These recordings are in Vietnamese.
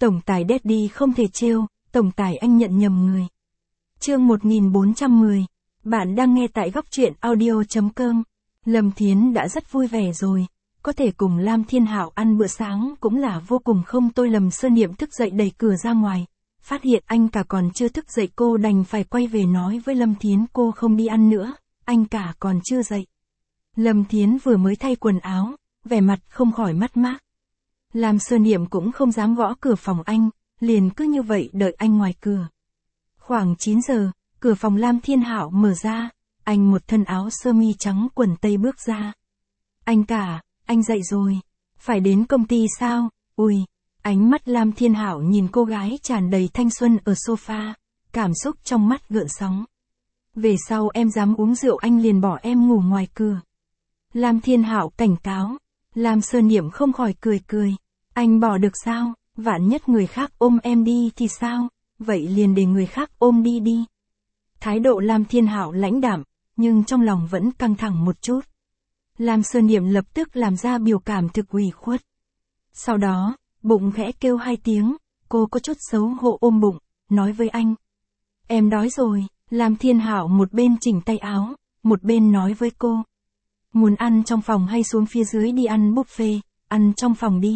Tổng tài Daddy không thể trêu, tổng tài anh nhận nhầm người. Chương 1410. Bạn đang nghe tại góc truyện audio.com. Lâm Thiến đã rất vui vẻ rồi, có thể cùng Lam Thiên Hạo ăn bữa sáng cũng là vô cùng không. Tôi Lâm Sơn Niệm thức dậy đẩy cửa ra ngoài, phát hiện anh cả còn chưa thức dậy, cô đành phải quay về nói với Lâm Thiến cô không đi ăn nữa, anh cả còn chưa dậy. Lâm Thiến vừa mới thay quần áo, vẻ mặt không khỏi mất mát. Lam Sơn Niệm cũng không dám gõ cửa phòng anh, liền cứ như vậy đợi anh ngoài cửa. Khoảng 9 giờ, cửa phòng Lam Thiên Hạo mở ra, anh một thân áo sơ mi trắng quần tây bước ra. Anh cả, anh dậy rồi, phải đến công ty sao? Ui, ánh mắt Lam Thiên Hạo nhìn cô gái tràn đầy thanh xuân ở sofa, cảm xúc trong mắt gợn sóng. Về sau em dám uống rượu anh liền bỏ em ngủ ngoài cửa. Lam Thiên Hạo cảnh cáo. Lam Sơn Niệm không khỏi cười. Anh bỏ được sao? Vạn nhất người khác ôm em đi thì sao? Vậy liền để người khác ôm đi. Thái độ Lam Thiên Hạo lãnh đạm, nhưng trong lòng vẫn căng thẳng một chút. Lam Sơn Niệm lập tức làm ra biểu cảm thực ủy khuất. Sau đó, bụng khẽ kêu 2 tiếng, cô có chút xấu hổ ôm bụng, nói với anh. Em đói rồi. Lam Thiên Hạo một bên chỉnh tay áo, một bên nói với cô. Muốn ăn trong phòng hay xuống phía dưới đi ăn buffet, ăn trong phòng đi.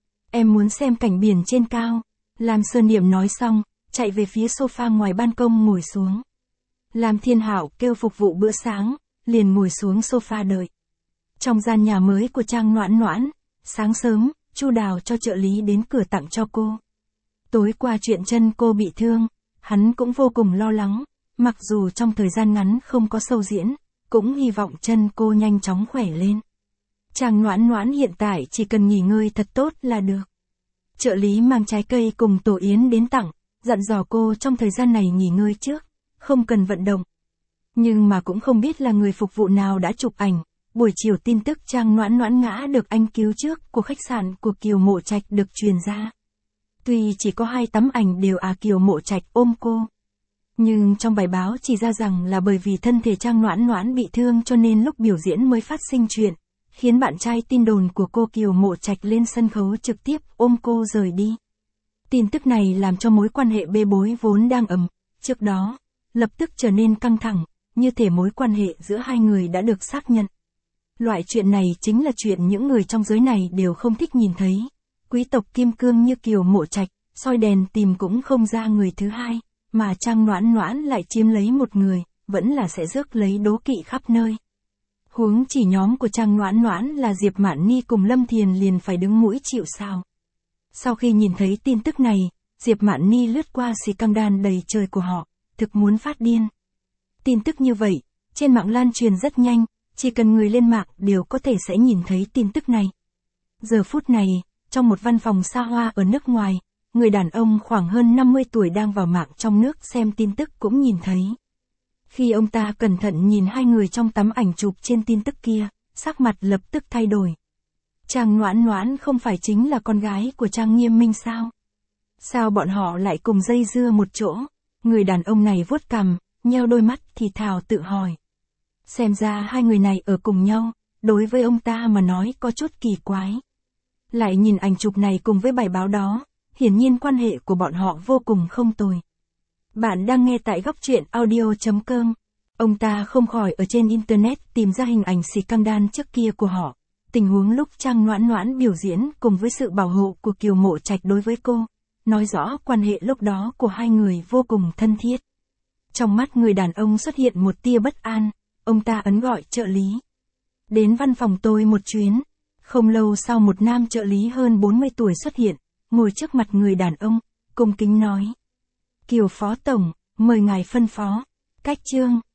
Em muốn xem cảnh biển trên cao. Lam Sơn Niệm nói xong, chạy về phía sofa ngoài ban công ngồi xuống. Lam Thiên Hạo kêu phục vụ bữa sáng, liền ngồi xuống sofa đợi. Trong gian nhà mới của Trang Noãn Noãn, sáng sớm, Chu Đào cho trợ lý đến cửa tặng cho cô. Tối qua chuyện chân cô bị thương, hắn cũng vô cùng lo lắng, mặc dù trong thời gian ngắn không có show diễn, cũng hy vọng chân cô nhanh chóng khỏe lên. Trang Noãn Noãn hiện tại chỉ cần nghỉ ngơi thật tốt là được. Trợ lý mang trái cây cùng tổ yến đến tặng, dặn dò cô trong thời gian này nghỉ ngơi trước, không cần vận động. Nhưng mà cũng không biết là người phục vụ nào đã chụp ảnh, buổi chiều tin tức Trang Noãn Noãn ngã được anh cứu trước của khách sạn của Kiều Mộ Trạch được truyền ra. Tuy chỉ có 2 tấm ảnh đều Kiều Mộ Trạch ôm cô. Nhưng trong bài báo chỉ ra rằng là bởi vì thân thể Trang Noãn Noãn bị thương cho nên lúc biểu diễn mới phát sinh chuyện, khiến bạn trai tin đồn của cô Kiều Mộ Trạch lên sân khấu trực tiếp ôm cô rời đi. Tin tức này làm cho mối quan hệ bê bối vốn đang ầm, trước đó, lập tức trở nên căng thẳng, như thể mối quan hệ giữa hai người đã được xác nhận. Loại chuyện này chính là chuyện những người trong giới này đều không thích nhìn thấy. Quý tộc kim cương như Kiều Mộ Trạch, soi đèn tìm cũng không ra người thứ hai. Mà Trang Noãn Noãn lại chiếm lấy một người, vẫn là sẽ rước lấy đố kỵ khắp nơi. Huống chỉ nhóm của Trang Noãn Noãn là Diệp Mạn Ni cùng Lâm Thiền liền phải đứng mũi chịu sào. Sau khi nhìn thấy tin tức này, Diệp Mạn Ni lướt qua scandal đầy trời của họ, thực muốn phát điên. Tin tức như vậy, trên mạng lan truyền rất nhanh, chỉ cần người lên mạng đều có thể sẽ nhìn thấy tin tức này. Giờ phút này, trong một văn phòng xa hoa ở nước ngoài, người đàn ông khoảng hơn 50 tuổi đang vào mạng trong nước xem tin tức cũng nhìn thấy. Khi ông ta cẩn thận nhìn 2 người trong tấm ảnh chụp trên tin tức kia, sắc mặt lập tức thay đổi. Trang Noãn Noãn không phải chính là con gái của Trang Nghiêm Minh sao? Sao bọn họ lại cùng dây dưa một chỗ? Người đàn ông này vuốt cằm, nheo đôi mắt thì thào tự hỏi. Xem ra 2 người này ở cùng nhau, đối với ông ta mà nói có chút kỳ quái. Lại nhìn ảnh chụp này cùng với bài báo đó, hiển nhiên quan hệ của bọn họ vô cùng không tồi. Bạn đang nghe tại góc truyện audio.com. Ông ta không khỏi ở trên internet tìm ra hình ảnh scandal trước kia của họ. Tình huống lúc Trang Noãn Noãn biểu diễn cùng với sự bảo hộ của Kiều Mộ Trạch đối với cô, nói rõ quan hệ lúc đó của 2 người vô cùng thân thiết. Trong mắt người đàn ông xuất hiện một tia bất an, ông ta ấn gọi trợ lý. Đến văn phòng tôi một chuyến. Không lâu sau một nam trợ lý hơn 40 tuổi xuất hiện, ngồi trước mặt người đàn ông, cung kính nói. Kiều Phó Tổng, mời ngài phân phó. Cách chương.